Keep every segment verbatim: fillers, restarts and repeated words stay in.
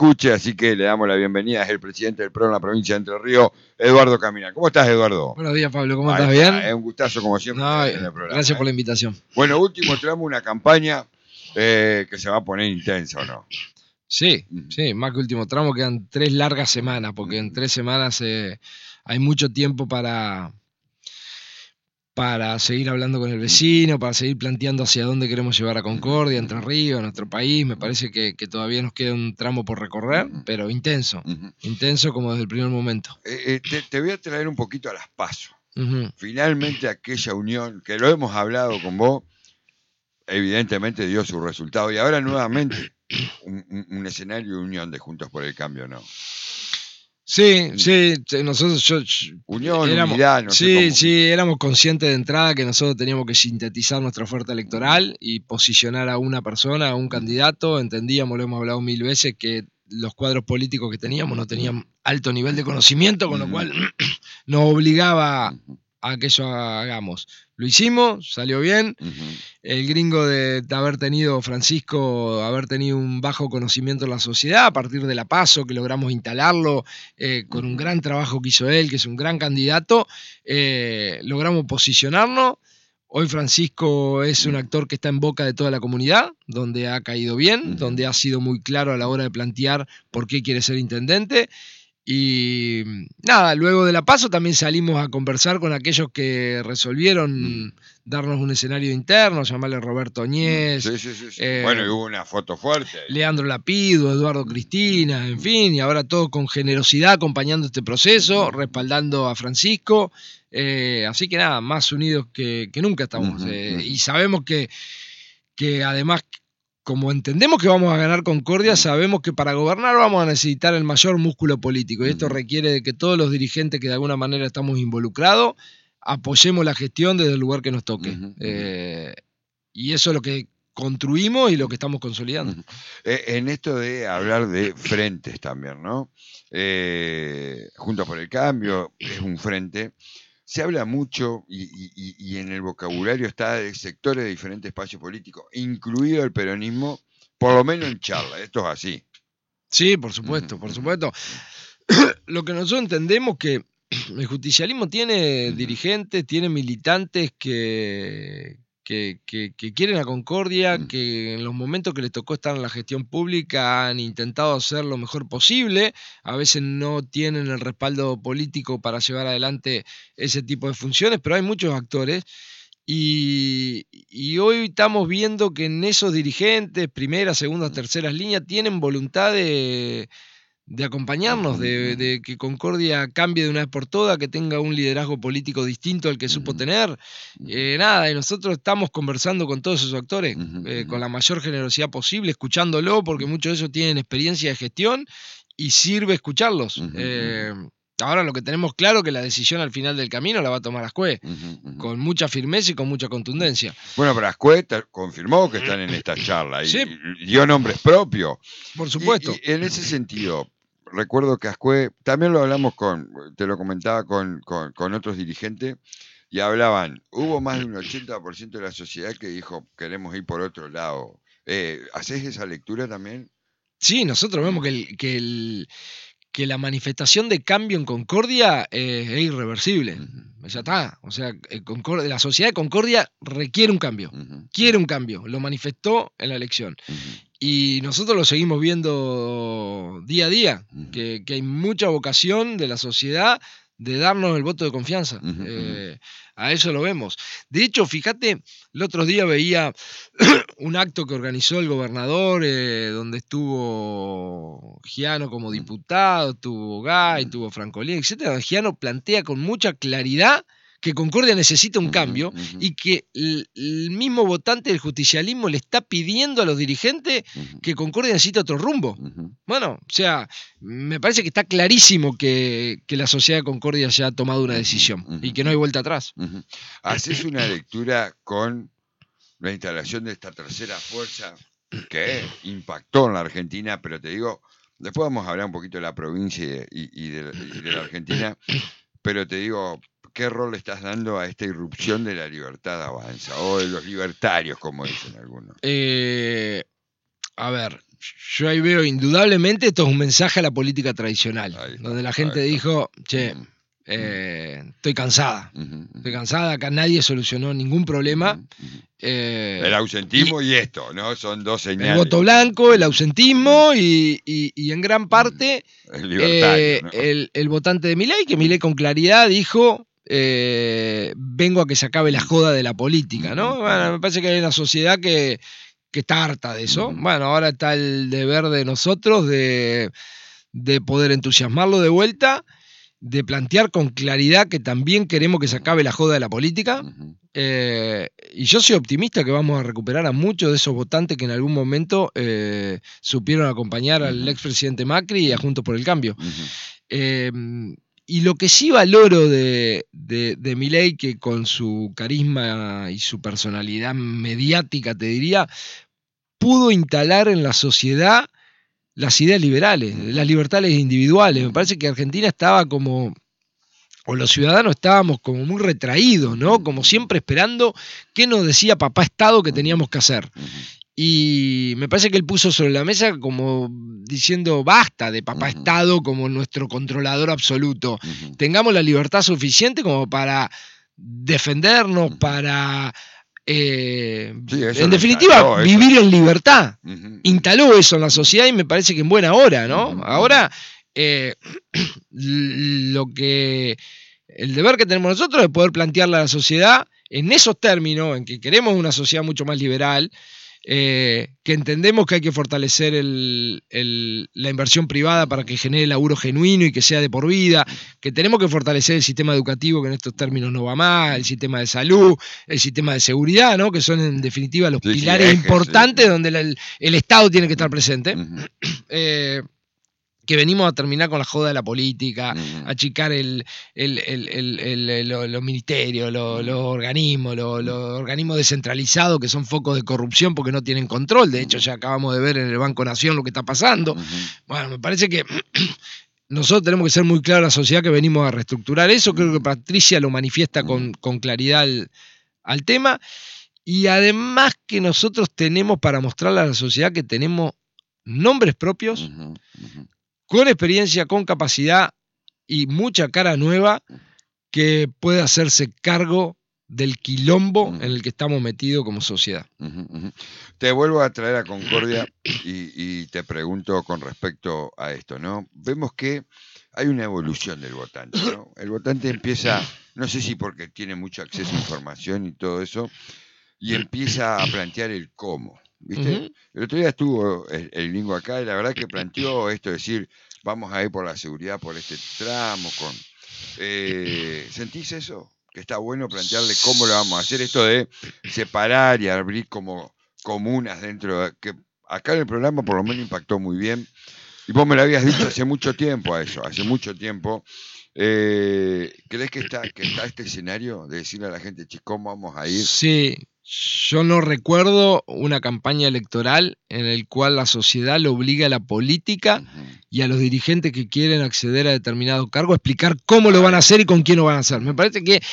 escuche, así que le damos la bienvenida. Es el presidente del P R O en la provincia de Entre Ríos, Eduardo Camina. ¿Cómo estás, Eduardo? Buenos días, Pablo. ¿Cómo Ahí estás? está, ¿Bien? Es un gustazo, como siempre, No, en el programa. gracias ¿eh? por la invitación. Bueno, último tramo, una campaña eh, que se va a poner intensa, ¿o no? Sí, sí, más que último tramo, quedan tres largas semanas, porque en tres semanas eh, hay mucho tiempo para, para seguir hablando con el vecino, para seguir planteando hacia dónde queremos llevar a Concordia, Entre Ríos, a nuestro país. Me parece que, que todavía nos queda un tramo por recorrer, pero intenso, intenso como desde el primer momento. Eh, eh, te, te voy a traer un poquito a las pasos. Uh-huh. Finalmente aquella unión, que lo hemos hablado con vos, evidentemente dio su resultado. Y ahora nuevamente un, un, un escenario de unión de Juntos por el Cambio, ¿no? Sí, sí, nosotros yo, Unión, éramos, unidad, no sí, sé cómo. sí, éramos conscientes de entrada que nosotros teníamos que sintetizar nuestra oferta electoral y posicionar a una persona, a un candidato. Entendíamos, lo hemos hablado mil veces, que los cuadros políticos que teníamos no tenían alto nivel de conocimiento, con lo cual nos obligaba a que eso hagamos. Lo hicimos, salió bien. Uh-huh. El gringo de, de haber tenido, Francisco, haber tenido un bajo conocimiento en la sociedad, a partir de la PASO, que logramos instalarlo, eh, con un gran trabajo que hizo él, que es un gran candidato, eh, logramos posicionarnos. Hoy Francisco es un actor que está en boca de toda la comunidad, donde ha caído bien, uh-huh. donde ha sido muy claro a la hora de plantear por qué quiere ser intendente. Y nada, luego de la PASO también salimos a conversar con aquellos que resolvieron mm. darnos un escenario interno, llamarle Roberto Oñez. Sí, sí, sí, sí. Eh, bueno, y hubo una foto fuerte. Leandro Lapido, Eduardo Cristina, en fin, y ahora todos con generosidad acompañando este proceso, respaldando a Francisco. Eh, así que nada, más unidos que, que nunca estamos. Uh-huh, eh, uh-huh. Y sabemos que, que además, como entendemos que vamos a ganar Concordia, sabemos que para gobernar vamos a necesitar el mayor músculo político. Y esto requiere de que todos los dirigentes que de alguna manera estamos involucrados apoyemos la gestión desde el lugar que nos toque. Uh-huh. Eh, y eso es lo que construimos y lo que estamos consolidando. Uh-huh. Eh, en esto de hablar de frentes también, ¿no? Eh, Juntos por el Cambio es un frente. Se habla mucho y, y, y en el vocabulario está de sectores de diferentes espacios políticos, incluido el peronismo, por lo menos en charla. Esto es así. Sí, por supuesto, por supuesto. Lo que nosotros entendemos que el justicialismo tiene dirigentes, tiene militantes que, que, que, que quieren a Concordia, que en los momentos que les tocó estar en la gestión pública han intentado hacer lo mejor posible, a veces no tienen el respaldo político para llevar adelante ese tipo de funciones, pero hay muchos actores. Y, y hoy estamos viendo que en esos dirigentes, primeras, segundas, terceras líneas, tienen voluntad de... de acompañarnos, de, de que Concordia cambie de una vez por todas, que tenga un liderazgo político distinto al que supo tener. Eh, nada, y nosotros estamos conversando con todos esos actores, eh, con la mayor generosidad posible, escuchándolo, porque muchos de ellos tienen experiencia de gestión y sirve escucharlos. Eh, ahora lo que tenemos claro es que la decisión al final del camino la va a tomar Ascue, con mucha firmeza y con mucha contundencia. Bueno, pero Ascue confirmó que están en esta charla y sí. dio nombres propios. Por supuesto. Y, y en ese sentido, recuerdo que Ascue, también lo hablamos con, te lo comentaba con, con, con otros dirigentes, y hablaban, hubo más de un ochenta por ciento de la sociedad que dijo, queremos ir por otro lado. Eh, ¿Hacés esa lectura también? Sí, nosotros vemos que, el, que, el, que la manifestación de cambio en Concordia eh, es irreversible. Uh-huh. Ya está. O sea, Concordia, la sociedad de Concordia requiere un cambio. Uh-huh. Quiere un cambio. Lo manifestó en la elección. Uh-huh. Y nosotros lo seguimos viendo día a día, uh-huh. que, que hay mucha vocación de la sociedad de darnos el voto de confianza. Uh-huh. Eh, a eso lo vemos. De hecho, fíjate, el otro día veía un acto que organizó el gobernador, eh, donde estuvo Giano como diputado, estuvo Gay, estuvo Francolini, etcétera. Giano plantea con mucha claridad que Concordia necesita un cambio uh-huh, uh-huh. y que el, el mismo votante del justicialismo le está pidiendo a los dirigentes uh-huh. que Concordia necesita otro rumbo. Uh-huh. Bueno, o sea, me parece que está clarísimo que, que la sociedad de Concordia ya ha tomado una decisión uh-huh. y que no hay vuelta atrás. Uh-huh. Haces una lectura con la instalación de esta tercera fuerza que impactó en la Argentina, pero te digo, después vamos a hablar un poquito de la provincia y, y, de, y de la Argentina, pero te digo, ¿qué rol le estás dando a esta irrupción de la Libertad Avanza? O de los libertarios, como dicen algunos. Eh, a ver, yo ahí veo indudablemente esto es un mensaje a la política tradicional, Está, donde la gente dijo, che, eh, estoy cansada, uh-huh, estoy cansada, acá nadie solucionó ningún problema. Uh-huh. Eh, el ausentismo y, y esto, ¿no? Son dos señales. El voto blanco, el ausentismo y, y, y en gran parte el, libertario, eh, ¿no? el, el votante de Milei, que Milei con claridad dijo, eh, vengo a que se acabe la joda de la política, ¿no? Bueno, me parece que hay una sociedad que, que está harta de eso. Bueno, ahora está el deber de nosotros de, de poder entusiasmarlo de vuelta, de plantear con claridad que también queremos que se acabe la joda de la política. Eh, y yo soy optimista que vamos a recuperar a muchos de esos votantes que en algún momento eh, supieron acompañar al expresidente Macri y a Juntos por el Cambio. Eh, y lo que sí valoro de, de, de Milei, que con su carisma y su personalidad mediática, te diría, pudo instalar en la sociedad las ideas liberales, las libertades individuales. Me parece que Argentina estaba como, o los ciudadanos estábamos como muy retraídos, ¿no? Como siempre esperando qué nos decía papá Estado que teníamos que hacer. Y me parece que él puso sobre la mesa como diciendo basta de papá Estado como nuestro controlador absoluto. Tengamos la libertad suficiente como para defendernos, para... Eh, sí, en definitiva, instaló, vivir eso. en libertad. Uh-huh. Instaló eso en la sociedad y me parece que en buena hora, ¿no? Uh-huh. Ahora, eh, lo que el deber que tenemos nosotros es poder plantearle a la sociedad en esos términos, en que queremos una sociedad mucho más liberal, eh, que entendemos que hay que fortalecer el, el, la inversión privada para que genere laburo genuino y que sea de por vida, que tenemos que fortalecer el sistema educativo, que en estos términos no va más, el sistema de salud, el sistema de seguridad, ¿no? Que son en definitiva los sí, pilares sí, ejes, importantes sí. donde el, el Estado tiene que estar presente. Uh-huh. eh, que venimos a terminar con la joda de la política, uh-huh. achicar el, el, el, el, el, el, los, los ministerios, los, los organismos, los, los organismos descentralizados que son focos de corrupción porque no tienen control. De hecho, ya acabamos de ver en el Banco Nación lo que está pasando. Uh-huh. Bueno, me parece que nosotros tenemos que ser muy claros a la sociedad que venimos a reestructurar eso. Creo que Patricia lo manifiesta con, con claridad al, al tema. Y además que nosotros tenemos para mostrarle a la sociedad que tenemos nombres propios, uh-huh. Uh-huh. con experiencia, con capacidad y mucha cara nueva que puede hacerse cargo del quilombo uh-huh. en el que estamos metidos como sociedad. Uh-huh, uh-huh. Te vuelvo a traer a Concordia y, y te pregunto con respecto a esto, ¿no? Vemos que hay una evolución del votante, ¿no? El votante empieza, no sé si porque tiene mucho acceso a información y todo eso, y empieza a plantear el cómo. ¿Viste? Uh-huh. El otro día estuvo el, el gringo acá y la verdad que planteó esto de decir, vamos a ir por la seguridad por este tramo. Con eh, ¿Sentís eso? Que está bueno plantearle cómo lo vamos a hacer, esto de separar y abrir como comunas dentro de, que acá en el programa por lo menos impactó muy bien. Y vos me lo habías dicho hace mucho tiempo a eso, hace mucho tiempo. Eh, ¿Crees que está, que está este escenario de decirle a la gente, che, cómo vamos a ir? Sí. Yo no recuerdo una campaña electoral en la cual la sociedad le obliga a la política uh-huh. y a los dirigentes que quieren acceder a determinado cargo a explicar cómo lo van a hacer y con quién lo van a hacer. Me parece que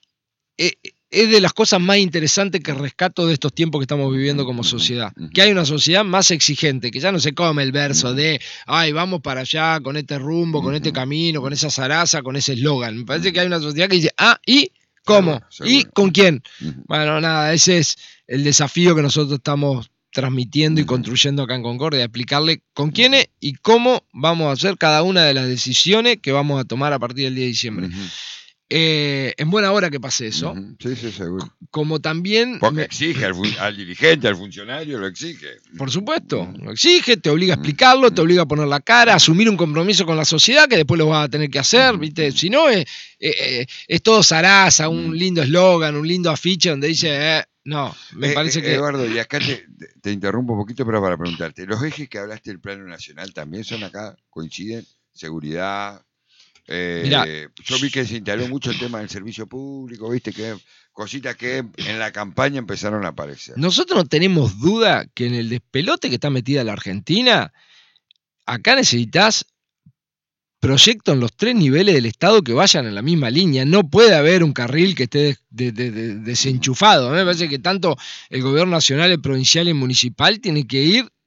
es de las cosas más interesantes que rescato de estos tiempos que estamos viviendo como sociedad. Uh-huh. Que hay una sociedad más exigente, que ya no se come el verso uh-huh. de, ay, vamos para allá con este rumbo, uh-huh. con este camino, con esa zaraza, con ese eslogan. Me parece uh-huh. que hay una sociedad que dice, ah, y... ¿Cómo? Seguro, seguro. ¿Y con quién? Uh-huh. Bueno, nada, ese es el desafío que nosotros estamos transmitiendo uh-huh. y construyendo acá en Concordia, explicarle con quiénes y cómo vamos a hacer cada una de las decisiones que vamos a tomar a partir del diez de diciembre. Uh-huh. Eh, en buena hora que pase eso. Uh-huh. Sí, sí, seguro. Como también... Porque me... exige al, fun- al dirigente, al funcionario, lo exige. Por supuesto, uh-huh. lo exige, te obliga a explicarlo, uh-huh. te obliga a poner la cara, a asumir un compromiso con la sociedad que después lo vas a tener que hacer, uh-huh. ¿viste? Si no, es, es, es todo zaraza, un uh-huh. lindo eslogan, un lindo afiche donde dice... Eh, no, me eh, parece eh, que... Eduardo, y acá te, te interrumpo un poquito, pero para preguntarte, ¿los ejes que hablaste del plano nacional también son acá, coinciden? Seguridad... Eh, Mirá, yo vi que se instaló mucho el tema del servicio público, viste, que cositas que en la campaña empezaron a aparecer. Nosotros no tenemos duda que en el despelote que está metida la Argentina, acá necesitas proyectos en los tres niveles del Estado que vayan en la misma línea. No puede haber un carril que esté de, de, de, desenchufado. A mí me parece que tanto el gobierno nacional, el provincial y el municipal tienen que ir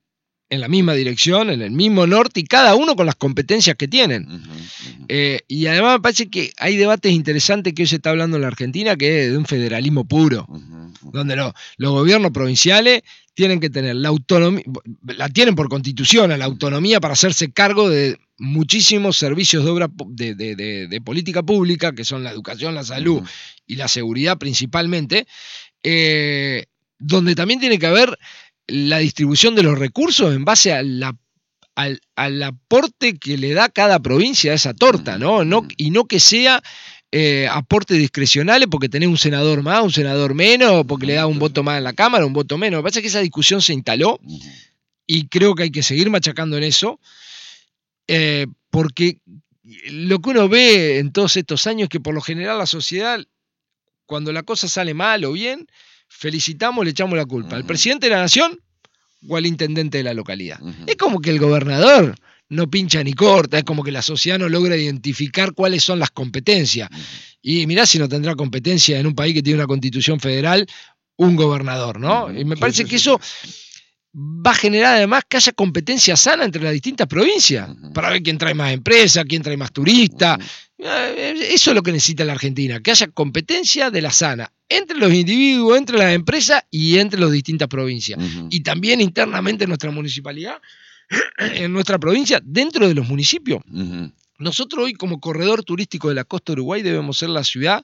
en la misma dirección, en el mismo norte, y cada uno con las competencias que tienen. Uh-huh, uh-huh. Eh, y además me parece que hay debates interesantes que hoy se está hablando en la Argentina, que es de un federalismo puro, uh-huh, uh-huh. donde lo, los gobiernos provinciales tienen que tener la autonomía, la tienen por constitución, la autonomía para hacerse cargo de muchísimos servicios de obra de, de, de, de política pública, que son la educación, la salud uh-huh. y la seguridad principalmente, eh, donde también tiene que haber la distribución de los recursos en base a la, al, al aporte que le da cada provincia a esa torta, ¿no? no y no que sea eh, aportes discrecionales porque tenés un senador más, un senador menos, porque le da un voto más en la Cámara, un voto menos. Me parece que esa discusión se instaló y creo que hay que seguir machacando en eso, eh, porque lo que uno ve en todos estos años es que por lo general la sociedad, cuando la cosa sale mal o bien, felicitamos, le echamos la culpa uh-huh. al presidente de la nación o al intendente de la localidad. Uh-huh. Es como que el gobernador no pincha ni corta, es como que la sociedad no logra identificar cuáles son las competencias. Uh-huh. Y mirá si no tendrá competencia en un país que tiene una constitución federal, un gobernador, ¿no? Uh-huh. Y me parece sí, sí, que sí. eso va a generar además que haya competencia sana entre las distintas provincias, uh-huh. para ver quién trae más empresas, quién trae más turistas. Uh-huh. Eso es lo que necesita la Argentina, que haya competencia de la sana entre los individuos, entre las empresas y entre las distintas provincias. Uh-huh. Y también internamente en nuestra municipalidad, en nuestra provincia, dentro de los municipios. Uh-huh. Nosotros hoy como corredor turístico de la costa de Uruguay debemos ser la ciudad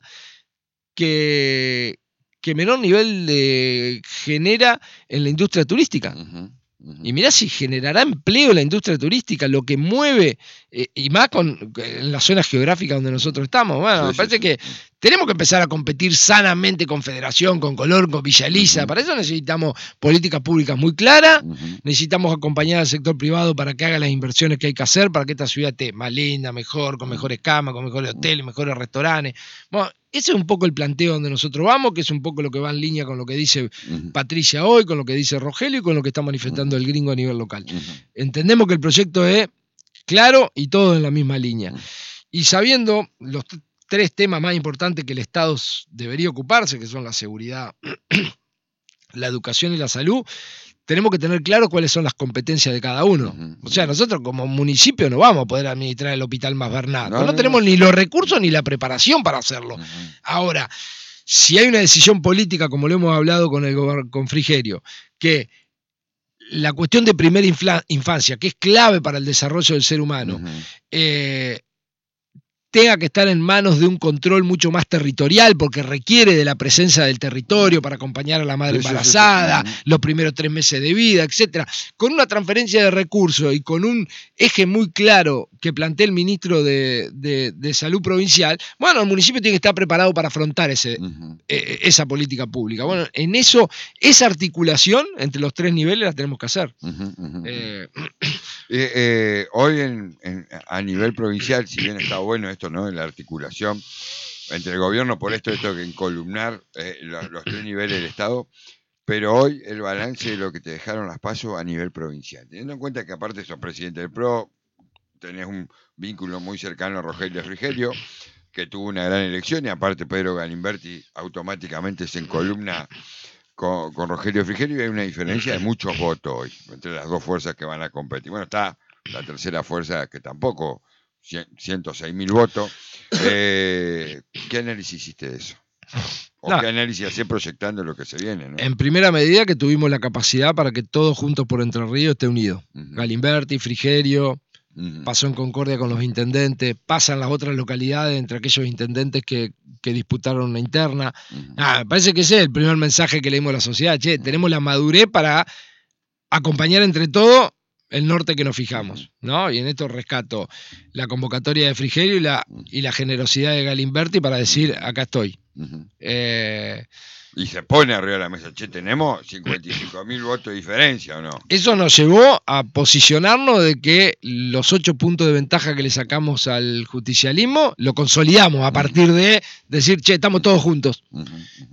que, que menor nivel de, genera en la industria turística. Uh-huh. Y mirá si generará empleo la industria turística, lo que mueve, eh, y más con, en las zonas geográficas donde nosotros estamos. Bueno, sí, me parece sí, sí. que tenemos que empezar a competir sanamente con Federación, con Colón, con Villa Elisa. Uh-huh. Para eso necesitamos políticas públicas muy claras, uh-huh. necesitamos acompañar al sector privado para que haga las inversiones que hay que hacer para que esta ciudad esté más linda, mejor, con mejores camas, con mejores hoteles, mejores restaurantes. Bueno, ese es un poco el planteo donde nosotros vamos, que es un poco lo que va en línea con lo que dice uh-huh. Patricia hoy, con lo que dice Rogelio y con lo que está manifestando uh-huh. el gringo a nivel local. Uh-huh. Entendemos que el proyecto es claro y todo en la misma línea. Uh-huh. Y sabiendo los t- tres temas más importantes que el Estado debería ocuparse, que son la seguridad, la educación y la salud, tenemos que tener claro cuáles son las competencias de cada uno. Uh-huh. O sea, nosotros como municipio no vamos a poder administrar el Hospital Más Bernat. No, no, no tenemos no. ni los recursos ni la preparación para hacerlo. Uh-huh. Ahora, si hay una decisión política, como lo hemos hablado con, el gober- con Frigerio, que la cuestión de primera infla- infancia, que es clave para el desarrollo del ser humano, uh-huh. eh, tenga que estar en manos de un control mucho más territorial, porque requiere de la presencia del territorio para acompañar a la madre sí, embarazada, sí, sí, sí. los primeros tres meses de vida, etcétera. Con una transferencia de recursos y con un eje muy claro que plantea el ministro de, de, de Salud Provincial, bueno, el municipio tiene que estar preparado para afrontar ese, uh-huh. eh, esa política pública. Bueno, en eso, esa articulación entre los tres niveles la tenemos que hacer. Uh-huh, uh-huh. Eh, eh, eh, hoy en, en, a nivel provincial, si bien está bueno esto, ¿no? En la articulación entre el gobierno, por esto, esto que encolumnar eh, los, los tres niveles del Estado, pero hoy el balance de lo que te dejaron las PASO a nivel provincial. Teniendo en cuenta que aparte sos presidente del P R O, tenés un vínculo muy cercano a Rogelio Frigerio, que tuvo una gran elección, y aparte Pedro Galimberti automáticamente se encolumna con, con Rogelio Frigerio, y hay una diferencia de muchos votos hoy entre las dos fuerzas que van a competir. Bueno, está la tercera fuerza que tampoco, ciento seis mil votos. Eh, ¿Qué análisis hiciste de eso? ¿O no. qué análisis hacés proyectando lo que se viene? ¿no? En primera medida que tuvimos la capacidad para que todos juntos por Entre Ríos esté unido. Uh-huh. Galimberti, Frigerio, uh-huh. pasó en concordia con los intendentes, pasan las otras localidades entre aquellos intendentes que, que disputaron una interna. Uh-huh. Ah, me parece que ese es el primer mensaje que le dimos a la sociedad. Che, uh-huh. tenemos la madurez para acompañar entre todos el norte que nos fijamos, ¿no? Y en esto rescato la convocatoria de Frigerio y la, y la generosidad de Galimberti para decir, acá estoy. Uh-huh. Eh, y se pone arriba de la mesa, che, tenemos cincuenta y cinco mil votos de diferencia, ¿o no? Eso nos llevó a posicionarnos de que los ocho puntos de ventaja que le sacamos al justicialismo lo consolidamos a partir de decir, che, estamos todos juntos. Uh-huh.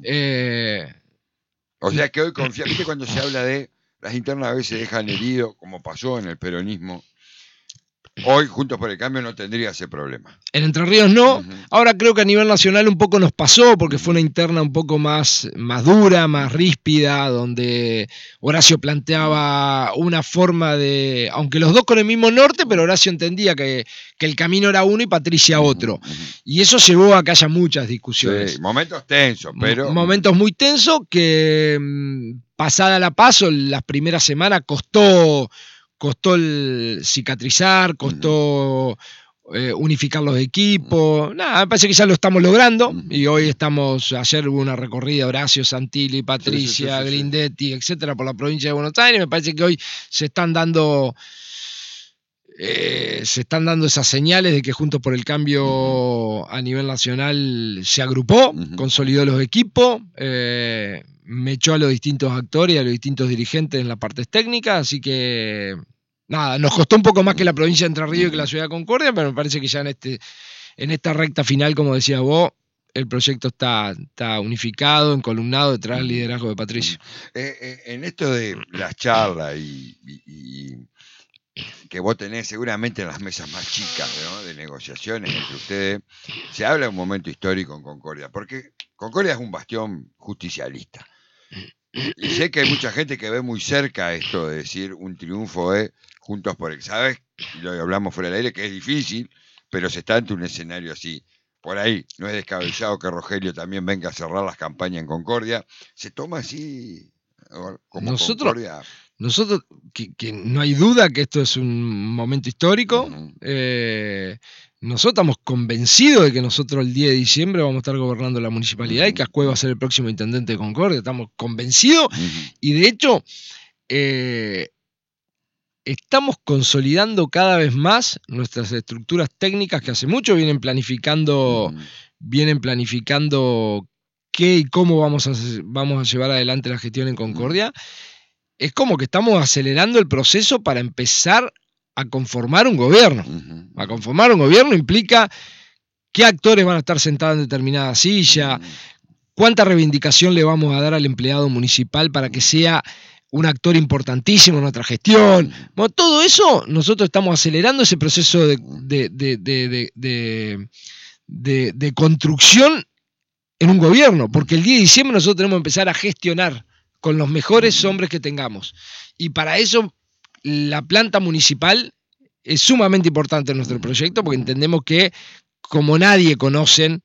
Eh, o sea que hoy confía, ¿viste cuando se habla de las internas a veces dejan herido, como pasó en el peronismo? hoy Juntos por el Cambio no tendría ese problema. En Entre Ríos no. Uh-huh. Ahora creo que a nivel nacional un poco nos pasó, porque Uh-huh. fue una interna un poco más, más dura, más ríspida, donde Horacio planteaba una forma de, aunque los dos con el mismo norte, pero Horacio entendía que, que el camino era uno y Patricia otro. Uh-huh. Y eso llevó a que haya muchas discusiones. Sí, momentos tensos, pero... Momentos muy tensos que, pasada la paso, las primeras semanas costó, costó el cicatrizar, costó... Uh-huh. Eh, unificar los equipos, nada, me parece que ya lo estamos logrando uh-huh. y hoy estamos, ayer hubo una recorrida, Horacio, Santilli, Patricia, sí, sí, sí, sí, Grindetti, etcétera, por la provincia de Buenos Aires, me parece que hoy se están dando eh, se están dando esas señales de que Juntos por el Cambio uh-huh. a nivel nacional se agrupó, uh-huh. consolidó los equipos, eh, me echó a los distintos actores y a los distintos dirigentes en las partes técnicas, así que nada, nos costó un poco más que la provincia de Entre Ríos y que la ciudad de Concordia, pero me parece que ya en este en esta recta final, como decías vos, el proyecto está, está unificado, encolumnado detrás del liderazgo de Patricio. Eh, eh, en esto de las charlas y, y, y que vos tenés seguramente en las mesas más chicas, ¿no?, de negociaciones entre ustedes, se habla de un momento histórico en Concordia, porque Concordia es un bastión justicialista. Y sé que hay mucha gente que ve muy cerca esto de decir un triunfo de Juntos por el, ¿sabes? Y lo hablamos fuera del aire, que es difícil, pero se está ante un escenario así. Por ahí, no es descabellado que Rogelio también venga a cerrar las campañas en Concordia. Se toma así como nosotros, Concordia. Nosotros, que, que no hay duda que esto es un momento histórico. Uh-huh. Eh, nosotros estamos convencidos de que nosotros el diez de diciembre vamos a estar gobernando la municipalidad uh-huh. y que Ascue va a ser el próximo intendente de Concordia. Estamos convencidos uh-huh. y de hecho eh, estamos consolidando cada vez más nuestras estructuras técnicas que hace mucho vienen planificando, uh-huh. vienen planificando qué y cómo vamos a, vamos a llevar adelante la gestión en Concordia. Uh-huh. Es como que estamos acelerando el proceso para empezar a conformar un gobierno. Uh-huh. A conformar un gobierno implica qué actores van a estar sentados en determinada silla, uh-huh. cuánta reivindicación le vamos a dar al empleado municipal para que sea un actor importantísimo en nuestra gestión. Bueno, todo eso, nosotros estamos acelerando ese proceso de, de, de, de, de, de, de, de construcción en un gobierno, porque el diez de diciembre nosotros tenemos que empezar a gestionar con los mejores hombres que tengamos. Y para eso la planta municipal es sumamente importante en nuestro proyecto, porque entendemos que, como nadie conocen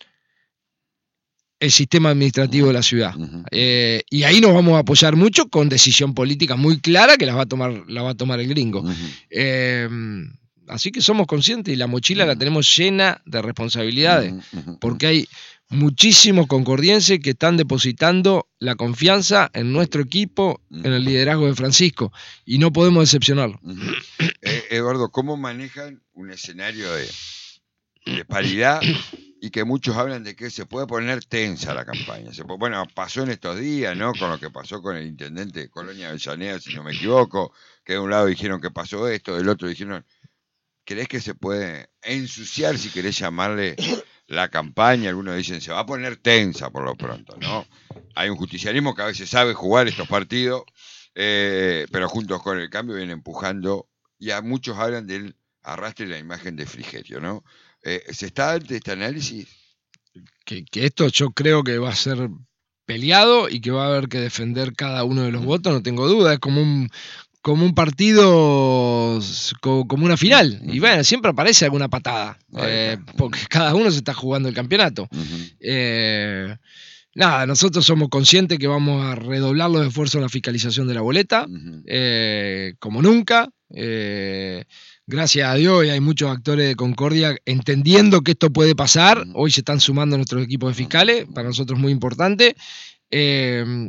el sistema administrativo de la ciudad. Eh, y ahí nos vamos a apoyar mucho con decisión política muy clara que la va a tomar, la va a tomar el gringo. Eh, así que somos conscientes y la mochila la tenemos llena de responsabilidades, porque hay muchísimos concordienses que están depositando la confianza en nuestro equipo, en el liderazgo de Francisco, y no podemos decepcionarlo. Eh, Eduardo, ¿cómo manejan un escenario de, de paridad y que muchos hablan de que se puede poner tensa la campaña? Se puede, bueno, pasó en estos días, ¿no?, con lo que pasó con el intendente de Colonia Avellaneda, si no me equivoco, que de un lado dijeron que pasó esto, del otro dijeron... ¿Crees que se puede ensuciar, si querés llamarle, la campaña? Algunos dicen, se va a poner tensa por lo pronto, ¿no? Hay un justicialismo que a veces sabe jugar estos partidos, eh, pero Juntos con el Cambio viene empujando, y a muchos hablan del arrastre de la imagen de Frigerio, ¿no? Eh, ¿Se está ante este análisis? Que, que esto yo creo que va a ser peleado y que va a haber que defender cada uno de los votos, no tengo duda, es como un... como un partido, como una final. Uh-huh. Y bueno, siempre aparece alguna patada, eh, porque cada uno se está jugando el campeonato. Uh-huh. Eh, nada, nosotros somos conscientes que vamos a redoblar los esfuerzos en la fiscalización de la boleta, uh-huh. eh, como nunca. Eh, gracias a Dios, y hay muchos actores de Concordia entendiendo que esto puede pasar. Uh-huh. Hoy se están sumando nuestros equipos de fiscales, para nosotros es muy importante. Eh,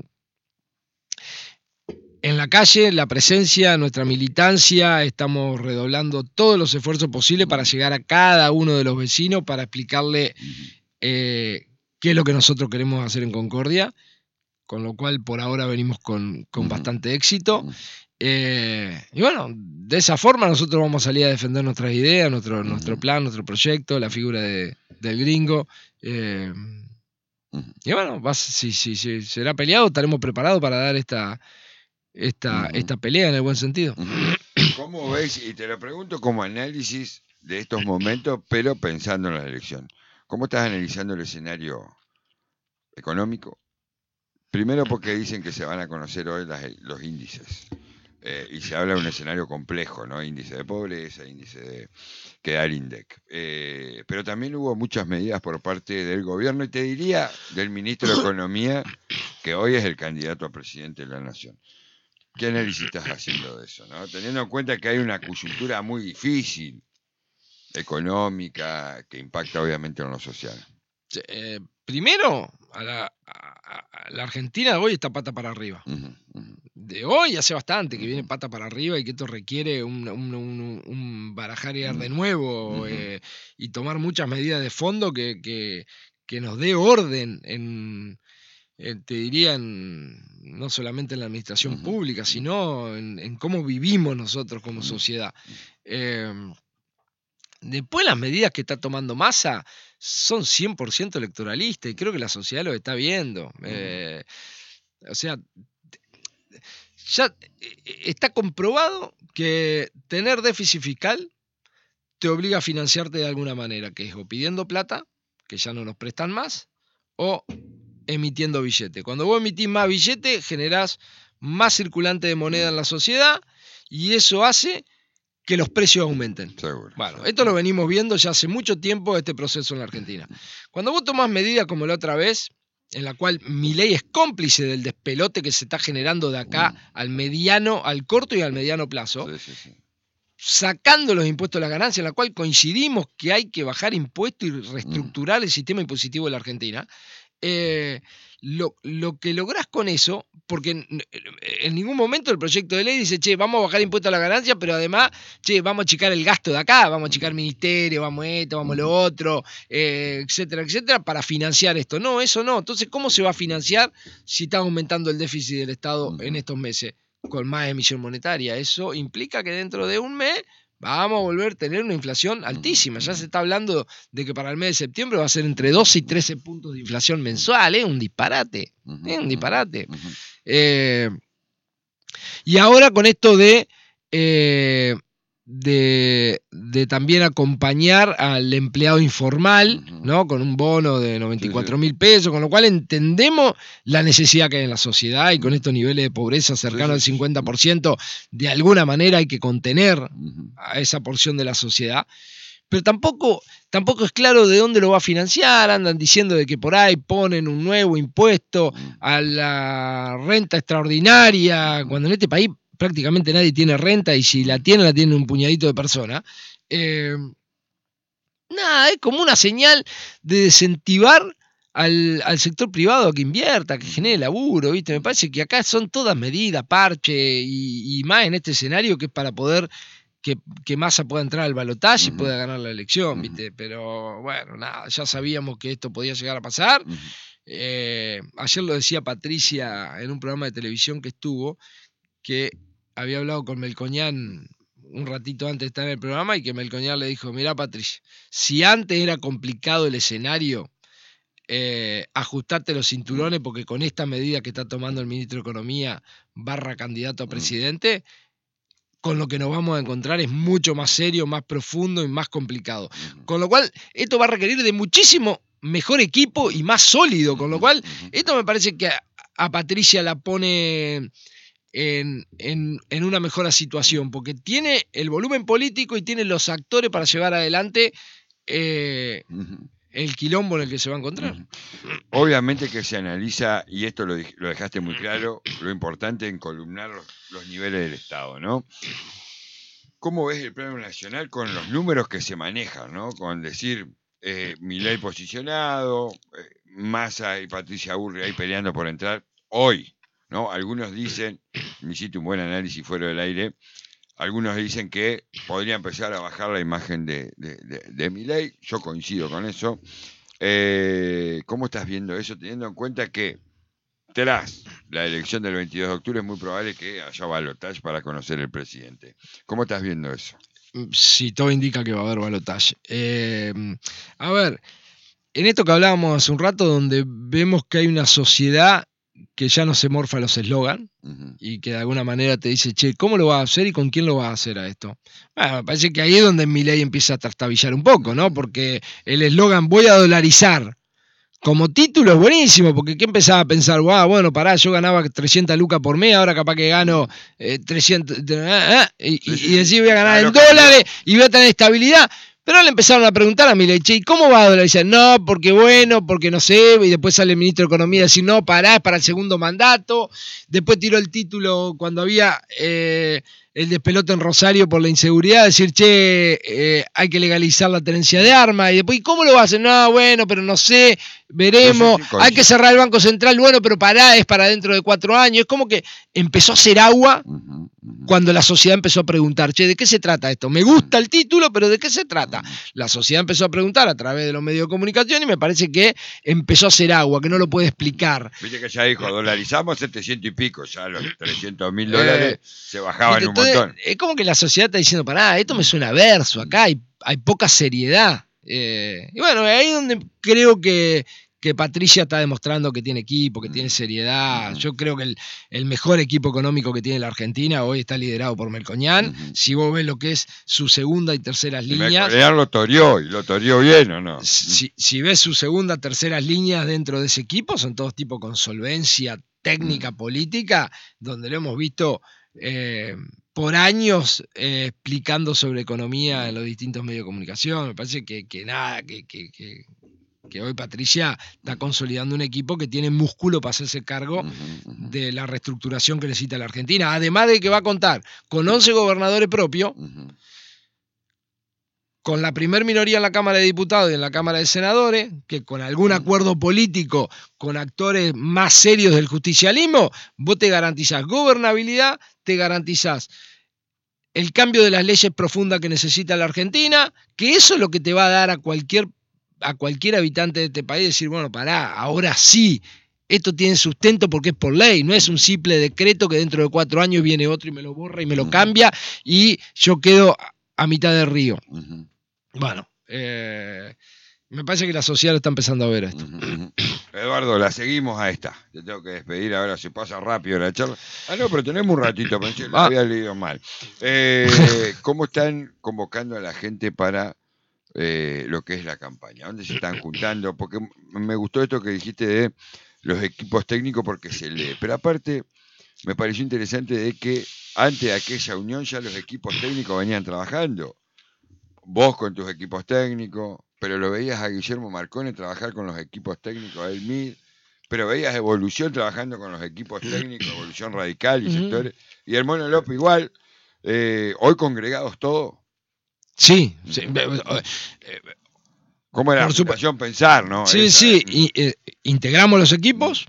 En la calle, la presencia, nuestra militancia, estamos redoblando todos los esfuerzos posibles para llegar a cada uno de los vecinos, para explicarle eh, qué es lo que nosotros queremos hacer en Concordia, con lo cual por ahora venimos con, con bastante éxito. Eh, y bueno, de esa forma nosotros vamos a salir a defender nuestras ideas, nuestro, nuestro plan, nuestro proyecto, la figura de, del gringo. Eh, y bueno, va, si, si, si será peleado, estaremos preparados para dar esta... esta, Ujú. esta pelea en el buen sentido. ¿Cómo ves? Y te lo pregunto como análisis de estos momentos, pero pensando en la elección. ¿Cómo estás analizando el escenario económico? Primero porque dicen que se van a conocer hoy las- los índices. Eh, y se habla de un escenario complejo, ¿no? Índice de pobreza, índice de que da el INDEC. Eh, pero también hubo muchas medidas por parte del gobierno y te diría del ministro de Economía, que hoy es el candidato a presidente de la Nación. ¿Qué análisis estás haciendo de eso, no? Teniendo en cuenta que hay una coyuntura muy difícil, económica, que impacta obviamente en lo social. Eh, primero, a la, a- a la Argentina hoy está pata para arriba. Ujú, ujú. De hoy hace bastante que Ujú. viene pata para arriba y que esto requiere un, un, un- un barajar de Ujú. nuevo Ujú. eh, y tomar muchas medidas de fondo que, que, que nos dé orden en, en, te diría, en, no solamente en la administración Ujú. pública, sino en, en cómo vivimos nosotros como Ujú. sociedad. Eh, Después las medidas que está tomando Massa son cien por ciento electoralistas y creo que la sociedad lo está viendo. Eh, o sea, ya eh, está comprobado que tener déficit fiscal te obliga a financiarte de alguna manera, que es o pidiendo plata, que ya no nos prestan más, o emitiendo billete. Cuando vos emitís más billete, generás más circulante de moneda en la sociedad y eso hace que los precios aumenten. Seguro. Bueno, seguro. esto lo venimos viendo ya hace mucho tiempo, este proceso en la Argentina. Cuando vos tomás medidas como la otra vez, en la cual Milei es cómplice del despelote que se está generando de acá al mediano, al corto y al mediano plazo, Sí, sí, sí. sacando los impuestos de la ganancia, en la cual coincidimos que hay que bajar impuestos y reestructurar el sistema impositivo de la Argentina, eh, lo, lo que lográs con eso, porque en, en ningún momento el proyecto de ley dice, che, vamos a bajar impuestos a la ganancia, pero además, che, vamos a achicar el gasto de acá, vamos a achicar ministerio, vamos esto, vamos lo otro, eh, etcétera, etcétera, para financiar esto. No, eso no. Entonces, ¿cómo se va a financiar si está aumentando el déficit del Estado en estos meses? Con más emisión monetaria. Eso implica que dentro de un mes vamos a volver a tener una inflación altísima. Ya se está hablando de que para el mes de septiembre va a ser entre doce y trece puntos de inflación mensual. Es un disparate. Es un disparate. Eh, y ahora con esto de, eh, de, de también acompañar al empleado informal, ¿no? Con un bono de noventa y cuatro mil pesos, con lo cual entendemos la necesidad que hay en la sociedad y con estos niveles de pobreza cercanos al cincuenta por ciento, de alguna manera hay que contener a esa porción de la sociedad. Pero tampoco, tampoco es claro de dónde lo va a financiar. Andan diciendo de que por ahí ponen un nuevo impuesto a la renta extraordinaria, cuando en este país prácticamente nadie tiene renta y si la tiene, la tiene un puñadito de personas. Eh, nada, es como una señal de desincentivar al, al sector privado a que invierta, que genere laburo, ¿viste? Me parece que acá son todas medidas, parche y, y más en este escenario que es para poder que, que Massa pueda entrar al balotaje uh-huh. y pueda ganar la elección, ¿viste? Uh-huh. Pero bueno, nada, ya sabíamos que esto podía llegar a pasar. Uh-huh. Eh, ayer lo decía Patricia en un programa de televisión que estuvo, que había hablado con Melconian un ratito antes de estar en el programa y que Melconian le dijo, mirá Patricia, si antes era complicado el escenario, eh, ajustate los cinturones porque con esta medida que está tomando el ministro de Economía barra candidato a presidente, con lo que nos vamos a encontrar es mucho más serio, más profundo y más complicado. Con lo cual, esto va a requerir de muchísimo mejor equipo y más sólido, con lo cual, esto me parece que a, a Patricia la pone en, en, en una mejor situación, porque tiene el volumen político y tiene los actores para llevar adelante eh, uh-huh. el quilombo en el que se va a encontrar. Uh-huh. Obviamente que se analiza, y esto lo, lo dejaste muy claro, lo importante en columnar los, los niveles del Estado, ¿no? ¿Cómo ves el plano nacional con los números que se manejan, ¿no? Con decir, eh, Milei posicionado, eh, Massa y Patricia Burri ahí peleando por entrar hoy, ¿no? Algunos dicen, me hiciste un buen análisis fuera del aire, algunos dicen que podría empezar a bajar la imagen de, de, de, de Milei, yo coincido con eso. Eh, ¿Cómo estás viendo eso, teniendo en cuenta que tras la elección del veintidós de octubre es muy probable que haya balotaje para conocer el presidente? ¿Cómo estás viendo eso? Sí, todo indica que va a haber balotaje. Eh, a ver, en esto que hablábamos hace un rato, donde vemos que hay una sociedad que ya no se morfa los eslogan uh-huh. y que de alguna manera te dice, che, ¿cómo lo vas a hacer y con quién lo vas a hacer a esto? Bueno, me parece que ahí es donde Milei empieza a trastabillar un poco, ¿no? Porque el eslogan voy a dolarizar como título es buenísimo, porque ¿qué empezaba a pensar? Wow, bueno, pará, yo ganaba trescientas lucas por mes, ahora capaz que gano eh, trescientas, eh, eh, y, y, y decir voy a ganar en dólares y voy a tener estabilidad. Pero le empezaron a preguntar a Milei, che, ¿y cómo va a dolarizar? No, porque bueno, porque no sé, y después sale el ministro de Economía a decir, no, pará, es para el segundo mandato. Después tiró el título cuando había eh, el despelote en Rosario por la inseguridad, decir, che, eh, hay que legalizar la tenencia de armas. Y después, ¿y cómo lo va a hacer? No, bueno, pero no sé, veremos. No sé si hay que cerrar el Banco Central, bueno, pero pará, es para dentro de cuatro años. Es como que empezó a hacer agua uh-huh, uh-huh. cuando la sociedad empezó a preguntar, che, ¿de qué se trata esto? Me gusta el título, pero ¿de qué se trata? La sociedad empezó a preguntar a través de los medios de comunicación y me parece que empezó a hacer agua, que no lo puede explicar. Viste que ya dijo, dolarizamos setecientos y pico, ya los trescientos mil dólares eh, se bajaban un entonces, montón. Es como que la sociedad está diciendo, pará, esto me suena verso, acá hay, hay poca seriedad. Eh, y bueno, ahí es donde creo que, que Patricia está demostrando que tiene equipo, que tiene seriedad. Yo creo que el, el mejor equipo económico que tiene la Argentina hoy está liderado por Melconian. Uh-huh. Si vos ves lo que es su segunda y terceras líneas... Melconian lo toreó, y lo toreó bien, ¿o no? Si, si ves su segunda, terceras líneas dentro de ese equipo, son todos tipos con solvencia técnica, uh-huh. política, donde lo hemos visto... Eh, por años eh, explicando sobre economía en los distintos medios de comunicación. Me parece que, que nada, que, que, que, que hoy Patricia está consolidando un equipo que tiene músculo para hacerse cargo uh-huh, uh-huh. de la reestructuración que necesita la Argentina. Además de que va a contar con once gobernadores propios, uh-huh. con la primer minoría en la Cámara de Diputados y en la Cámara de Senadores, que con algún acuerdo político con actores más serios del justicialismo, vos te garantizás gobernabilidad, te garantizás el cambio de las leyes profundas que necesita la Argentina, que eso es lo que te va a dar a cualquier, a cualquier habitante de este país, decir, bueno, pará, ahora sí, esto tiene sustento porque es por ley, no es un simple decreto que dentro de cuatro años viene otro y me lo borra y me lo cambia y yo quedo a mitad del río. Uh-huh. Bueno, eh, me parece que la sociedad lo está empezando a ver esto. Uh-huh. Eduardo, la seguimos a esta. Te tengo que despedir ahora, se pasa rápido la charla. Ah, no, pero tenemos un ratito, pensé, la ah. había leído mal. Eh, ¿Cómo están convocando a la gente para eh, lo que es la campaña? ¿Dónde se están juntando? Porque me gustó esto que dijiste de los equipos técnicos porque se lee. Pero aparte, me pareció interesante de que antes de aquella unión ya los equipos técnicos venían trabajando. Vos con tus equipos técnicos, pero lo veías a Guillermo Marcone trabajar con los equipos técnicos del M I D, pero veías Evolución trabajando con los equipos técnicos, Evolución Radical y uh-huh. sectores, y el Mono López igual, eh, hoy congregados todos. Sí, sí. ¿Cómo era la situación pensar, no? Sí, Esa, sí, y, eh, integramos los equipos,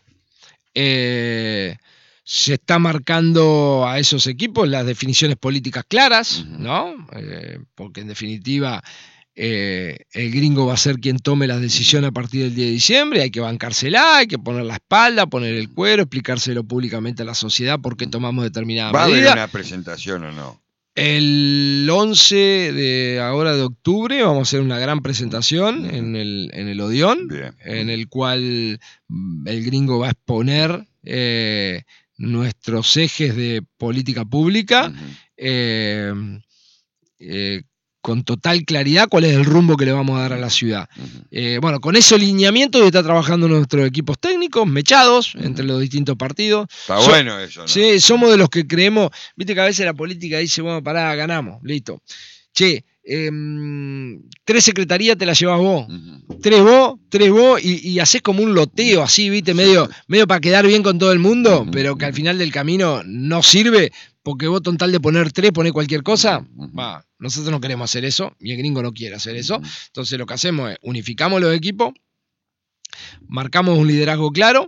eh... se está marcando a esos equipos las definiciones políticas claras, uh-huh. ¿no? Eh, porque en definitiva eh, el gringo va a ser quien tome las decisiones a partir del diez de diciembre, hay que bancársela, hay que poner la espalda, poner el cuero, explicárselo públicamente a la sociedad por qué tomamos determinada medida. ¿Va a haber una presentación o no? El once de ahora de octubre vamos a hacer una gran presentación uh-huh. en el, en el Odeón, Bien. en el cual el gringo va a exponer eh, nuestros ejes de política pública uh-huh. eh, eh, con total claridad cuál es el rumbo que le vamos a dar a la ciudad. Uh-huh. Eh, bueno, con ese alineamiento está trabajando nuestros equipos técnicos, mechados uh-huh. entre los distintos partidos. Está so- bueno eso, ¿no? Sí, somos de los que creemos, viste que a veces la política dice, bueno, pará, ganamos, listo. Che, eh, tres secretarías te las llevas vos, uh-huh. tres vos, tres vos, y, y hacés como un loteo así, viste, medio, medio para quedar bien con todo el mundo, uh-huh. pero que al final del camino no sirve, porque vos con tal de poner tres, ponés cualquier cosa. Uh-huh. Va, nosotros no queremos hacer eso, y el gringo no quiere hacer eso. Uh-huh. Entonces lo que hacemos es unificamos los equipos, marcamos un liderazgo claro,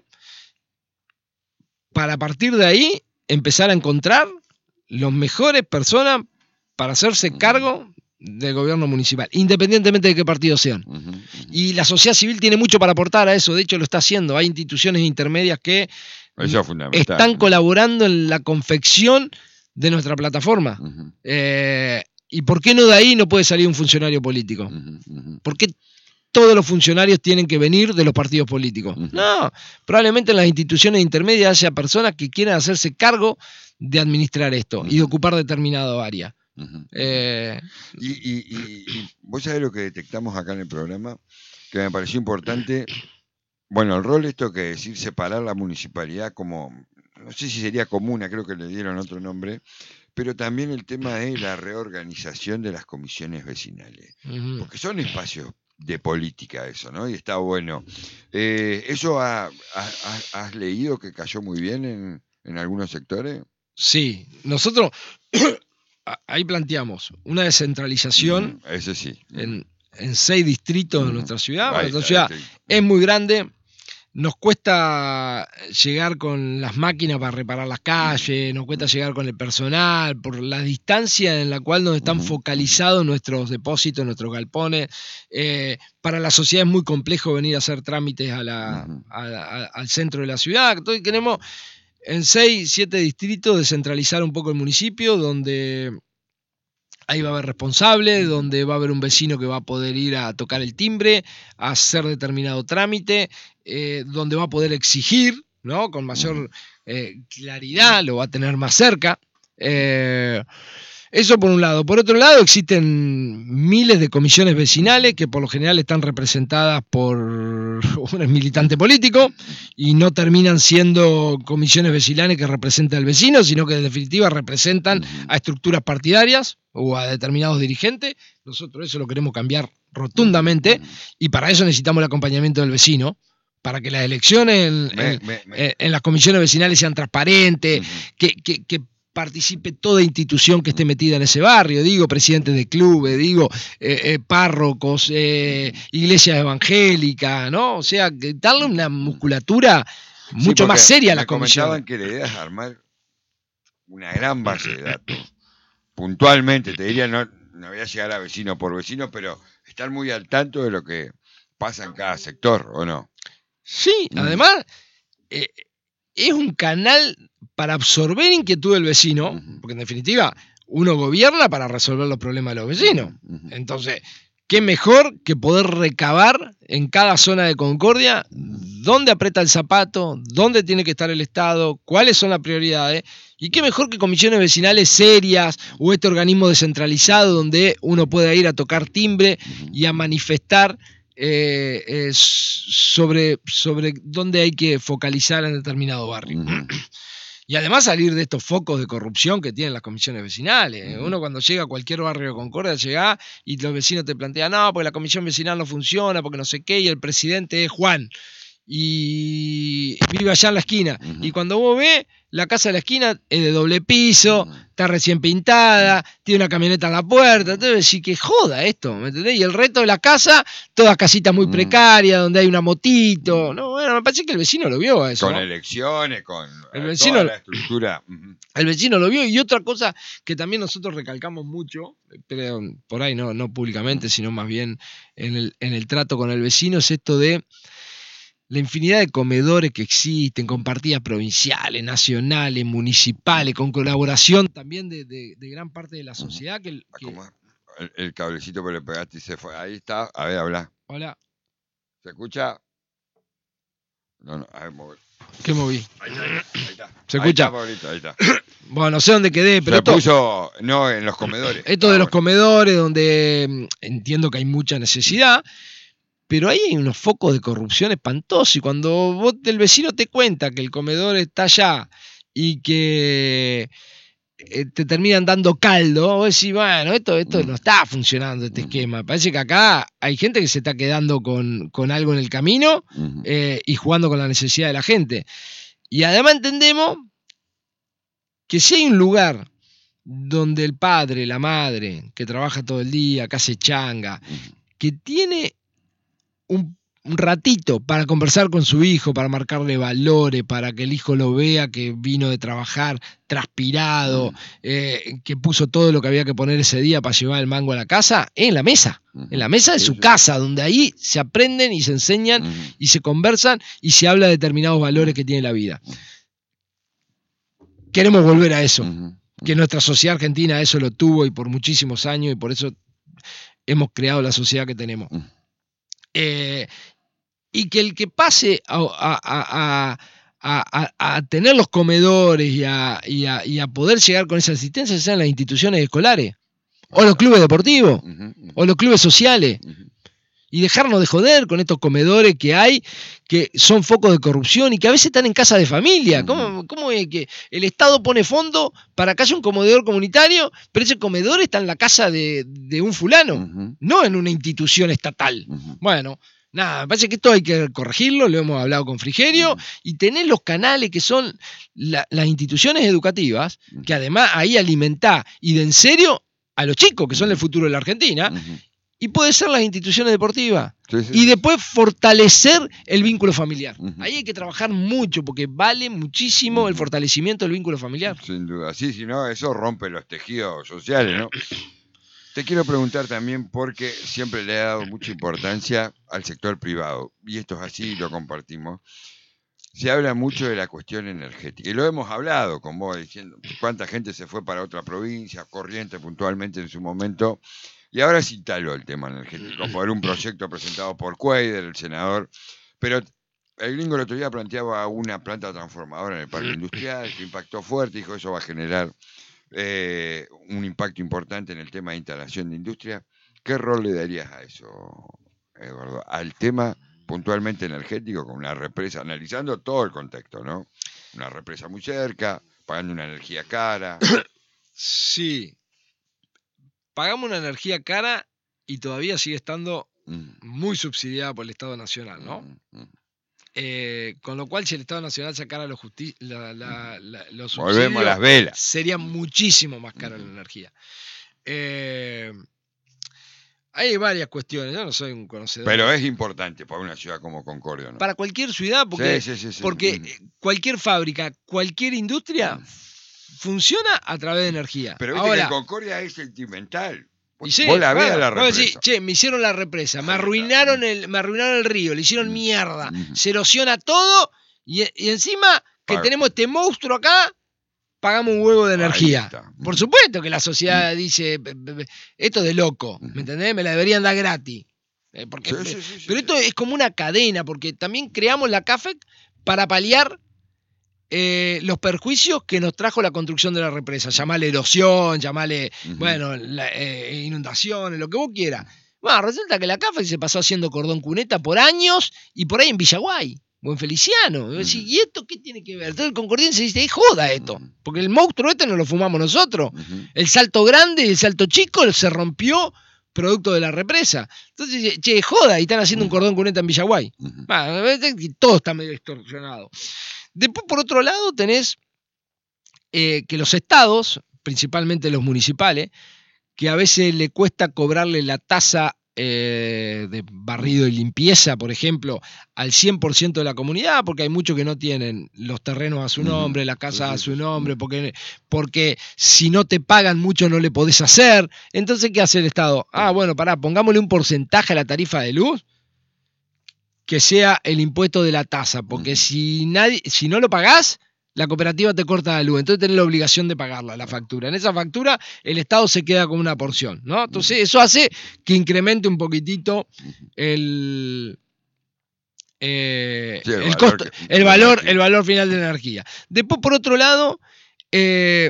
para a partir de ahí empezar a encontrar los mejores personas para hacerse cargo del gobierno municipal, independientemente de qué partido sean. Uh-huh, uh-huh. Y la sociedad civil tiene mucho para aportar a eso, de hecho lo está haciendo. Hay instituciones intermedias que eso es fundamental, están ¿no? colaborando en la confección de nuestra plataforma. Uh-huh. Eh, ¿Y por qué no de ahí no puede salir un funcionario político? Uh-huh, uh-huh. ¿Por qué todos los funcionarios tienen que venir de los partidos políticos. Uh-huh. No, probablemente en las instituciones intermedias haya personas que quieran hacerse cargo de administrar esto uh-huh. y de ocupar determinada área. Uh-huh. Eh, y, y, y, y vos sabés lo que detectamos acá en el programa, que me pareció importante. Bueno, el rol esto que decir separar la municipalidad como, no sé si sería comuna, creo que le dieron otro nombre, pero también el tema de la reorganización de las comisiones vecinales, uh-huh. porque son espacios de política eso, ¿no? Y está bueno. Eh, ¿Eso ha, ha, has leído que cayó muy bien en, en algunos sectores? Sí, nosotros ahí planteamos una descentralización uh-huh. Ese sí. Uh-huh. en, en seis distritos uh-huh. de nuestra ciudad. Ahí nuestra está, ciudad este. es muy grande. Nos cuesta llegar con las máquinas para reparar las calles, nos cuesta llegar con el personal, por la distancia en la cual nos están focalizados nuestros depósitos, nuestros galpones. Eh, para la sociedad es muy complejo venir a hacer trámites a la, a, a, al centro de la ciudad. Entonces queremos en seis, siete distritos descentralizar un poco el municipio, donde ahí va a haber responsables, donde va a haber un vecino que va a poder ir a tocar el timbre, a hacer determinado trámite, eh, donde va a poder exigir, ¿no? Con mayor eh, claridad, lo va a tener más cerca. Eh, eso por un lado. Por otro lado, existen miles de comisiones vecinales que por lo general están representadas por un militante político y no terminan siendo comisiones vecinales que representan al vecino, sino que en definitiva representan a estructuras partidarias o a determinados dirigentes. Nosotros eso lo queremos cambiar rotundamente y para eso necesitamos el acompañamiento del vecino, para que las elecciones en, me, en, me, me. en las comisiones vecinales sean transparentes, uh-huh. que, que, que participe toda institución que esté metida en ese barrio, digo, presidentes de clubes, digo, eh, eh, párrocos, eh, iglesias evangélicas, ¿no? O sea, que darle una musculatura mucho sí, más seria a la comisión. Me comentaban que la idea es armar una gran base de datos. Puntualmente, te diría, no, no voy a llegar a vecino por vecino, pero estar muy al tanto de lo que pasa en cada sector, ¿o no? Sí, mm. además, eh, es un canal para absorber inquietud del vecino, uh-huh. porque en definitiva uno gobierna para resolver los problemas de los vecinos. Uh-huh. Entonces, qué mejor que poder recabar en cada zona de Concordia dónde aprieta el zapato, dónde tiene que estar el Estado, cuáles son las prioridades, y qué mejor que comisiones vecinales serias o este organismo descentralizado donde uno pueda ir a tocar timbre y a manifestar Eh, eh, sobre, sobre dónde hay que focalizar en determinado barrio. Uh-huh. Y además salir de estos focos de corrupción que tienen las comisiones vecinales. Uh-huh. Uno cuando llega a cualquier barrio de Concordia, llega y los vecinos te plantean, no, porque la comisión vecinal no funciona, porque no sé qué, y el presidente es Juan, y vive allá en la esquina. Uh-huh. Y cuando vos ves, la casa de la esquina es de doble piso, uh-huh. está recién pintada, uh-huh. tiene una camioneta en la puerta, entonces decís que joda esto, ¿me entendés? Y el resto de la casa, todas casitas muy uh-huh. precarias, donde hay una motito. No, bueno, me parece que el vecino lo vio a eso. Con ¿no? elecciones, con el vecino, toda la estructura. Uh-huh. El vecino lo vio, y otra cosa que también nosotros recalcamos mucho, pero por ahí no, no públicamente, sino más bien en el, en el trato con el vecino, es esto de la infinidad de comedores que existen, con partidas provinciales, nacionales, municipales, con colaboración también de, de, de gran parte de la sociedad. Que, que... El, el cablecito que le pegaste y se fue. Ahí está. A ver, habla. Hola. ¿Se escucha? No, no, a ver, mover. ¿Qué moví? Ahí está, ahí está. ¿Se ahí escucha? Está, Pablito, ahí está. Bueno, no sé dónde quedé, pero se esto... puso, no, en los comedores. Esto ah, de los bueno. comedores, donde entiendo que hay mucha necesidad, pero ahí hay unos focos de corrupción espantosos, y cuando vos, el vecino te cuenta que el comedor está allá y que eh, te terminan dando caldo, vos decís, bueno, esto, esto no está funcionando, este esquema. Parece que acá hay gente que se está quedando con, con algo en el camino eh, y jugando con la necesidad de la gente. Y además entendemos que si hay un lugar donde el padre, la madre, que trabaja todo el día, que hace changa, que tiene un, un ratito para conversar con su hijo, para marcarle valores, para que el hijo lo vea que vino de trabajar transpirado, eh, que puso todo lo que había que poner ese día para llevar el mango a la casa, en la mesa, en la mesa de su casa, donde ahí se aprenden y se enseñan y se conversan y se habla de determinados valores que tiene la vida. Queremos volver a eso, que nuestra sociedad argentina eso lo tuvo y por muchísimos años, y por eso hemos creado la sociedad que tenemos. Eh, y que el que pase a, a, a, a, a, a tener los comedores y a, y, a, y a poder llegar con esa asistencia sean las instituciones escolares, o los clubes deportivos, Uh-huh, uh-huh. o los clubes sociales. Uh-huh. Y dejarnos de joder con estos comedores que hay, que son focos de corrupción y que a veces están en casa de familia. ¿Cómo, cómo es que el Estado pone fondo para que haya un comedor comunitario, pero ese comedor está en la casa de, de un fulano, Uh-huh. no en una institución estatal? Uh-huh. Bueno, nada, me parece que esto hay que corregirlo, lo hemos hablado con Frigerio, uh-huh. y tener los canales que son la, las instituciones educativas, uh-huh. que además ahí alimentá y de en serio a los chicos, que son el futuro de la Argentina, uh-huh. y puede ser las instituciones deportivas. Sí, sí. Y después fortalecer el vínculo familiar. Uh-huh. Ahí hay que trabajar mucho porque vale muchísimo uh-huh. el fortalecimiento del vínculo familiar. Sin duda. Sí, si no, eso rompe los tejidos sociales, ¿no? Te quiero preguntar también porque siempre le he dado mucha importancia al sector privado. Y esto es así, lo compartimos. Se habla mucho de la cuestión energética. Y lo hemos hablado con vos, diciendo cuánta gente se fue para otra provincia, Corrientes puntualmente en su momento. Y ahora se instaló el tema energético por un proyecto presentado por Cuader, el senador. Pero el gringo el otro día planteaba una planta transformadora en el parque industrial que impactó fuerte, dijo eso va a generar eh, un impacto importante en el tema de instalación de industria. ¿Qué rol le darías a eso, Eduardo? Al tema puntualmente energético con una represa, analizando todo el contexto, ¿no? Una represa muy cerca, pagando una energía cara. Sí. Pagamos una energía cara y todavía sigue estando mm. muy subsidiada por el Estado Nacional, ¿no? Mm. Eh, con lo cual, si el Estado Nacional sacara los, justi- la, la, la, los subsidios, volvemos a las velas. Sería muchísimo más cara mm. la energía. Eh, hay varias cuestiones, yo no soy un conocedor. Pero es importante para una ciudad como Concordia, ¿no? Para cualquier ciudad, porque, sí, sí, sí, sí. porque mm. cualquier fábrica, cualquier industria... Mm. funciona a través de energía. Pero viste Ahora, que Concordia es sentimental. Y sí, vos la ves bueno, a la represa. Sí, che, me hicieron la represa, me arruinaron el, me arruinaron el río, le hicieron mierda, se erosiona todo y, y encima que Paga. tenemos este monstruo acá, pagamos un huevo de energía. Por supuesto que la sociedad dice, esto es de loco, ¿me entendés? Me la deberían dar gratis. Porque, sí, sí, sí, pero sí, esto sí. es como una cadena, porque también creamos la C A F E C para paliar Eh, los perjuicios que nos trajo la construcción de la represa, llamale erosión, llamale, uh-huh. bueno, la, eh, inundaciones, lo que vos quieras. Bueno, resulta que la C A F E C se pasó haciendo cordón cuneta por años y por ahí en Villaguay, Buen Feliciano. Uh-huh. Decís, ¿y esto qué tiene que ver? Entonces el concordiense dice, ¡eh, joda esto! Uh-huh. Porque el monstruo este nos lo fumamos nosotros. Uh-huh. El salto grande y el salto chico se rompió producto de la represa. Entonces dice, che, joda, y están haciendo uh-huh. un cordón cuneta en Villaguay. Uh-huh. Bueno, todo está medio distorsionado. Después, por otro lado, tenés eh, que los estados, principalmente los municipales, que a veces le cuesta cobrarle la tasa eh, de barrido y limpieza, por ejemplo, al cien por ciento de la comunidad, porque hay muchos que no tienen los terrenos a su nombre, la casa a su nombre, porque, porque si no te pagan mucho no le podés hacer. Entonces, ¿qué hace el Estado? Ah, bueno, pará, pongámosle un porcentaje a la tarifa de luz, que sea el impuesto de la tasa, porque uh-huh. si nadie, si no lo pagás, la cooperativa te corta la luz, entonces tenés la obligación de pagarla, la factura. En esa factura el Estado se queda con una porción, ¿no? Entonces eso hace que incremente un poquitito el, eh, sí, el, el valor costo, que, el valor, el valor final de la energía. Después, por otro lado, eh,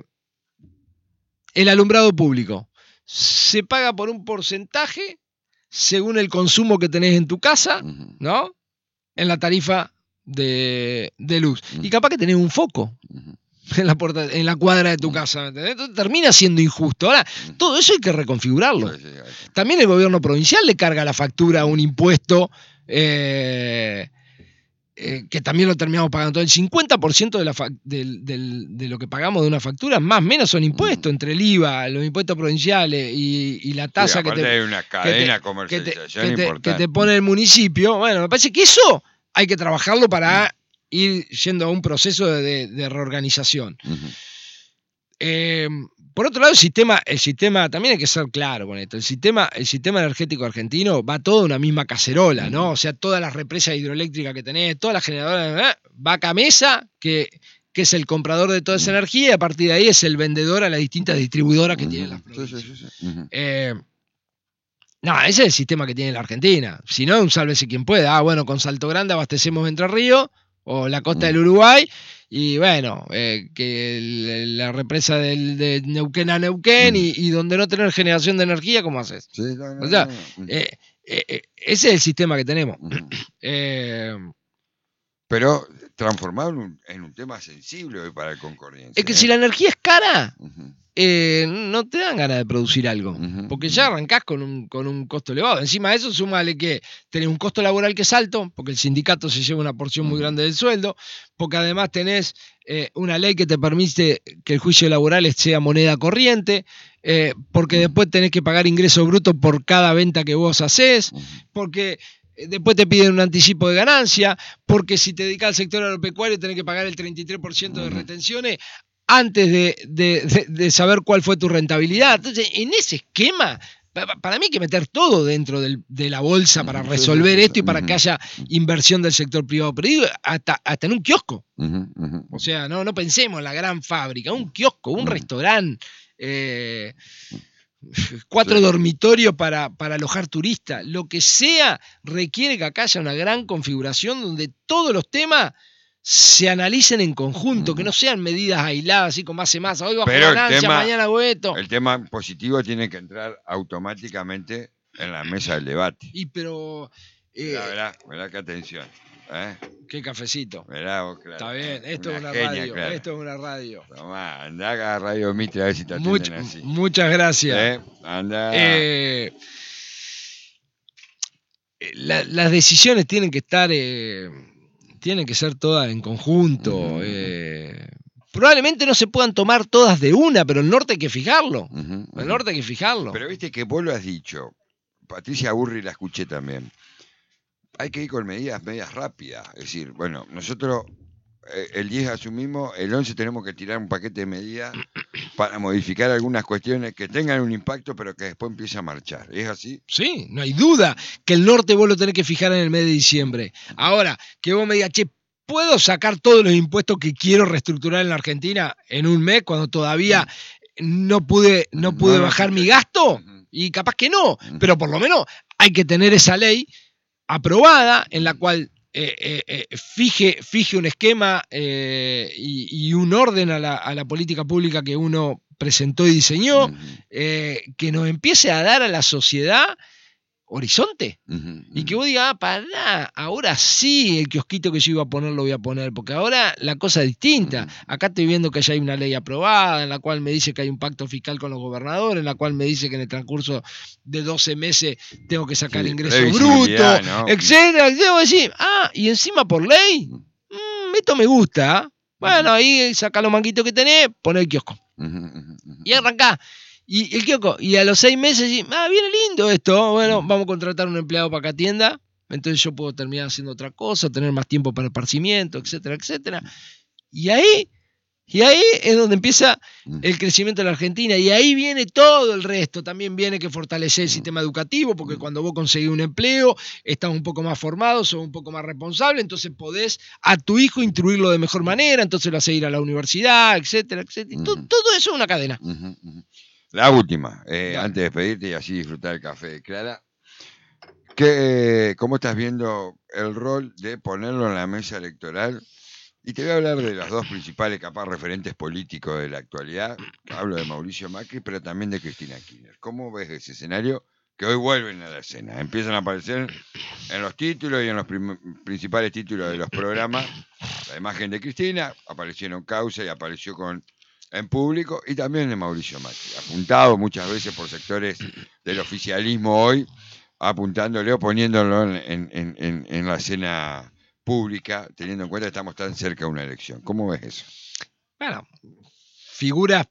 el alumbrado público. Se paga por un porcentaje según el consumo que tenés en tu casa, ¿no? En la tarifa de, de luz. Y capaz que tenés un foco en la, puerta, en la cuadra de tu casa. ¿Entendés? Entonces termina siendo injusto. Ahora, todo eso hay que reconfigurarlo. También el gobierno provincial le carga la factura a un impuesto eh, eh, que también lo terminamos pagando. Todo el cincuenta por ciento de, la fa- del, del, de lo que pagamos de una factura, más o menos son impuestos, entre el I V A, los impuestos provinciales y, y la tasa sí, que te... hay una cadena que te, comercialización que te, importante. Que te pone el municipio. Bueno, me parece que eso hay que trabajarlo para ir yendo a un proceso de, de, de reorganización. Uh-huh. Eh, por otro lado, el sistema, el sistema, también hay que ser claro con esto, el sistema, el sistema energético argentino va todo en una misma cacerola, ¿no? O sea, todas las represas hidroeléctricas que tenés, todas las generadoras, va a Camesa, que, que es el comprador de toda esa energía, y a partir de ahí es el vendedor a las distintas distribuidoras que uh-huh. tienen las provincias. Sí, sí, sí, sí. Uh-huh. Eh, No, ese es el sistema que tiene la Argentina. Si no, un sálvese quien pueda. Ah, bueno, con Salto Grande abastecemos Entre Ríos o la costa del Uruguay. Y bueno, eh, que el, la represa del, de Neuquén a Neuquén y, y donde no tener generación de energía, ¿cómo haces? Sí, no, no, O sea, no, no. eh, eh, eh, ese es el sistema que tenemos. Ujú. Eh, Pero transformado en un, en un tema sensible hoy para el Concordiense. es que ¿eh? si la energía es cara, Ujú. eh, no te dan ganas de producir algo. Ujú, Porque ujú. ya arrancás con un, con un costo elevado. Encima de eso, súmale que tenés un costo laboral que es alto, porque el sindicato se lleva una porción muy Ujú. grande del sueldo, porque además tenés eh, una ley que te permite que el juicio laboral sea moneda corriente, eh, porque Ujú. después tenés que pagar ingreso bruto por cada venta que vos hacés, Ujú. porque eh, después te piden un anticipo de ganancia, porque si te dedicas al sector agropecuario tenés que pagar el treinta y tres por ciento de Ujú. retenciones antes de, de, de, de saber cuál fue tu rentabilidad. Entonces, en ese esquema, pa- para mí hay que meter todo dentro del- de la bolsa para Ujú. Sí, sí, resolver sí, esto y sí. para Ujú. que haya inversión del sector privado. Pero digo, hasta, hasta en un kiosco. Ujú, ujú, O sea, no, no pensemos en la gran fábrica, un kiosco, un ujú. restaurante, eh, cuatro Sí. dormitorios para, para alojar turistas. Lo que sea requiere que acá haya una gran configuración donde todos los temas se analicen en conjunto, que no sean medidas aisladas, así como hace más. Hoy bajo Pero el ganancia, tema, mañana hago esto. el tema positivo tiene que entrar automáticamente en la mesa del debate. Y pero. eh, Verá, verá, verá qué atención. ¿eh? Qué cafecito. Verá vos, Clara. Está bien, esto Una es una genia, radio. Clara. Esto es una radio. Tomá, andá a Radio Mitre a ver si te Much- atienden así. muchas gracias. ¿Eh? Andá. Eh, la- las decisiones tienen que estar, eh, tienen que ser todas en conjunto. Ujú, ujú. eh, probablemente no se puedan tomar todas de una, pero el norte hay que fijarlo. Ujú, El ujú. norte hay que fijarlo. Pero viste que vos lo has dicho. Patricia Burri la escuché también. Hay que ir con medidas medias rápidas. Es decir, bueno, nosotros eh, el diez asumimos, el once tenemos que tirar un paquete de medidas para modificar algunas cuestiones que tengan un impacto, pero que después empiece a marchar. ¿Es así? Sí, no hay duda que el norte vos lo tenés que fijar en el mes de diciembre. Ahora, que vos me digas, che, ¿puedo sacar todos los impuestos que quiero reestructurar en la Argentina en un mes cuando todavía no pude, no No, pude no, bajar sí, mi sí. gasto? Ujú. Y capaz que no, Ujú. pero por lo menos hay que tener esa ley aprobada en la cual eh, eh, eh, fije, fije un esquema eh, y, y un orden a la, a la política pública que uno presentó y diseñó, Ujú, eh, que nos empiece a dar a la sociedad horizonte. ujú, Y que ujú. vos digas, ah, pará, ahora sí el kiosquito que yo iba a poner lo voy a poner, porque ahora la cosa es distinta. Ujú. Acá estoy viendo que ya hay una ley aprobada, en la cual me dice que hay un pacto fiscal con los gobernadores, en la cual me dice que en el transcurso de doce meses tengo que sacar Sí, ingreso bruto, previsibilidad, ¿no? etcétera. Y debo decir, ah, y encima por ley, Ujú, mm, esto me gusta. ¿ah? Bueno, ahí saca los manguitos que tenés, poné el kiosco. ujú, ujú, ujú. Y arrancá. Y el kiosco, y a los seis meses, y, ah, viene lindo esto. Bueno, Ujú. vamos a contratar un empleado para que atienda. Entonces yo puedo terminar haciendo otra cosa, tener más tiempo para el esparcimiento, etcétera, etcétera. Y ahí, y ahí es donde empieza Ujú. el crecimiento de la Argentina. Y ahí viene todo el resto. También viene que fortalecer el Ujú. sistema educativo, porque Ujú. cuando vos conseguís un empleo, estás un poco más formado, sos un poco más responsable, entonces podés a tu hijo instruirlo de mejor manera, entonces lo hace ir a la universidad, etcétera, etcétera. Y to- Ujú. todo eso es una cadena. Ujú, ujú. La última, eh, Dale. antes de despedirte y así disfrutar el café de Clara. ¿Qué, ¿Cómo estás viendo el rol de ponerlo en la mesa electoral? Y te voy a hablar de los dos principales, capaz, referentes políticos de la actualidad. Hablo de Mauricio Macri, pero también de Cristina Kirchner. ¿Cómo ves ese escenario? Que hoy vuelven a la escena. Empiezan a aparecer en los títulos y en los prim- principales títulos de los programas. La imagen de Cristina, aparecieron Causa y apareció con en público, y también de Mauricio Macri, apuntado muchas veces por sectores del oficialismo hoy, apuntándole o poniéndolo en, en- en- en- en la escena pública, teniendo en cuenta que estamos tan cerca de una elección. ¿Cómo ves eso? Bueno, figuras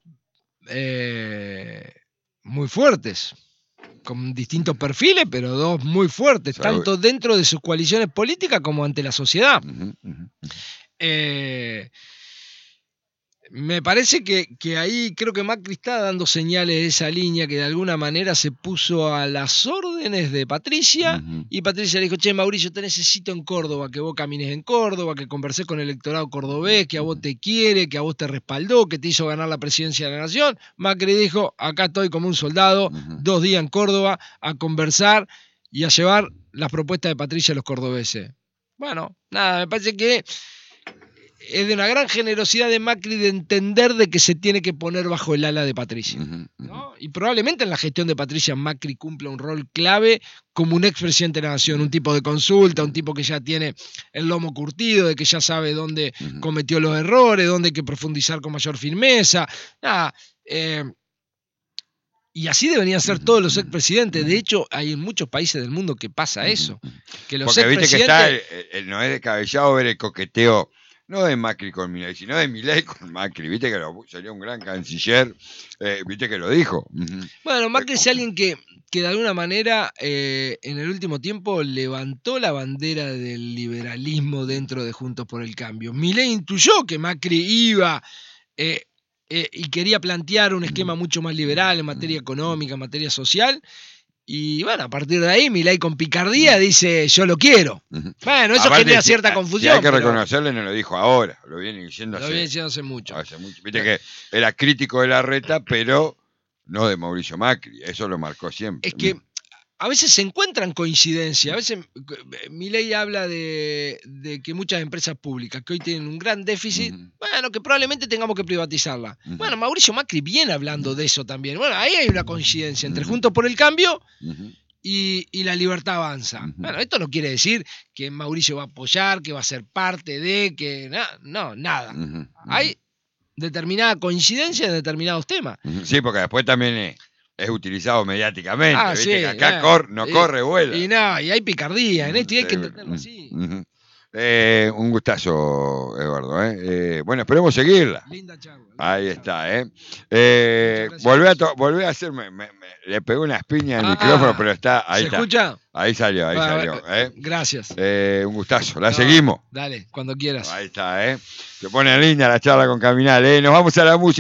eh, muy fuertes, con distintos perfiles, pero dos muy fuertes, Salud. tanto dentro de sus coaliciones políticas como ante la sociedad. Ujú, ujú, ujú. Eh, Me parece que, que ahí creo que Macri está dando señales de esa línea, que de alguna manera se puso a las órdenes de Patricia, uh-huh. y Patricia le dijo, che, Mauricio, te necesito en Córdoba, que vos camines en Córdoba, que conversés con el electorado cordobés, que a vos te quiere, que a vos te respaldó, que te hizo ganar la presidencia de la nación. Macri dijo, acá estoy como un soldado, uh-huh. dos días en Córdoba, a conversar y a llevar las propuestas de Patricia a los cordobeses. Bueno, nada, me parece que es de una gran generosidad de Macri de entender de que se tiene que poner bajo el ala de Patricia, ¿no? Y probablemente en la gestión de Patricia Macri cumpla un rol clave como un expresidente de la nación, un tipo de consulta, un tipo que ya tiene el lomo curtido, de que ya sabe dónde cometió los errores, dónde hay que profundizar con mayor firmeza. Nada, eh, y así deberían ser todos los expresidentes. De hecho, hay en muchos países del mundo que pasa eso. Que los Porque viste que está, el, expresidentes... el, no es descabellado ver el coqueteo, no de Macri con Milei, sino de Milei con Macri. Viste que lo, sería un gran canciller, eh, viste que lo dijo. Bueno, Macri es alguien que, que de alguna manera eh, en el último tiempo levantó la bandera del liberalismo dentro de Juntos por el Cambio. Milei intuyó que Macri iba eh, eh, y quería plantear un esquema mucho más liberal en materia económica, en materia social. Y bueno, a partir de ahí, Milei con picardía dice, yo lo quiero. Bueno, eso Aparte, genera si, cierta confusión. Si hay que reconocerle, no lo dijo ahora, lo viene diciendo lo hace, viene diciendo hace mucho. hace mucho. Viste que era crítico de Larreta, pero no de Mauricio Macri, eso lo marcó siempre. Es que a veces se encuentran coincidencias, a veces Milei habla de, de que muchas empresas públicas que hoy tienen un gran déficit, uh-huh. bueno, que probablemente tengamos que privatizarla. Uh-huh. Bueno, Mauricio Macri viene hablando de eso también. Bueno, ahí hay una coincidencia entre uh-huh. Juntos por el Cambio uh-huh. y, y la libertad avanza. Uh-huh. Bueno, esto no quiere decir que Mauricio va a apoyar, que va a ser parte de, que no, no nada. Uh-huh. Uh-huh. Hay determinada coincidencia en determinados temas. Uh-huh. Sí, porque después también es... es utilizado mediáticamente, ah, ¿viste? Sí, que acá eh, cor, no y, corre, vuela. Y no, y hay picardía en esto y hay que entenderlo así. Uh-huh. Eh, un gustazo, Eduardo. ¿eh? Eh, bueno, esperemos seguirla. Linda charla. Ahí está, ¿eh? eh volvé, a to- volvé a hacerme. Me, me, le pegué unas piñas al ah, micrófono, pero está. Ahí ¿se está. escucha? Ahí salió, ahí bueno, salió. ¿eh? Gracias. Eh, un gustazo. La no, seguimos. Dale, cuando quieras. Ahí está, ¿eh? Se pone linda la charla con Caminal, ¿eh? Nos vamos a la música.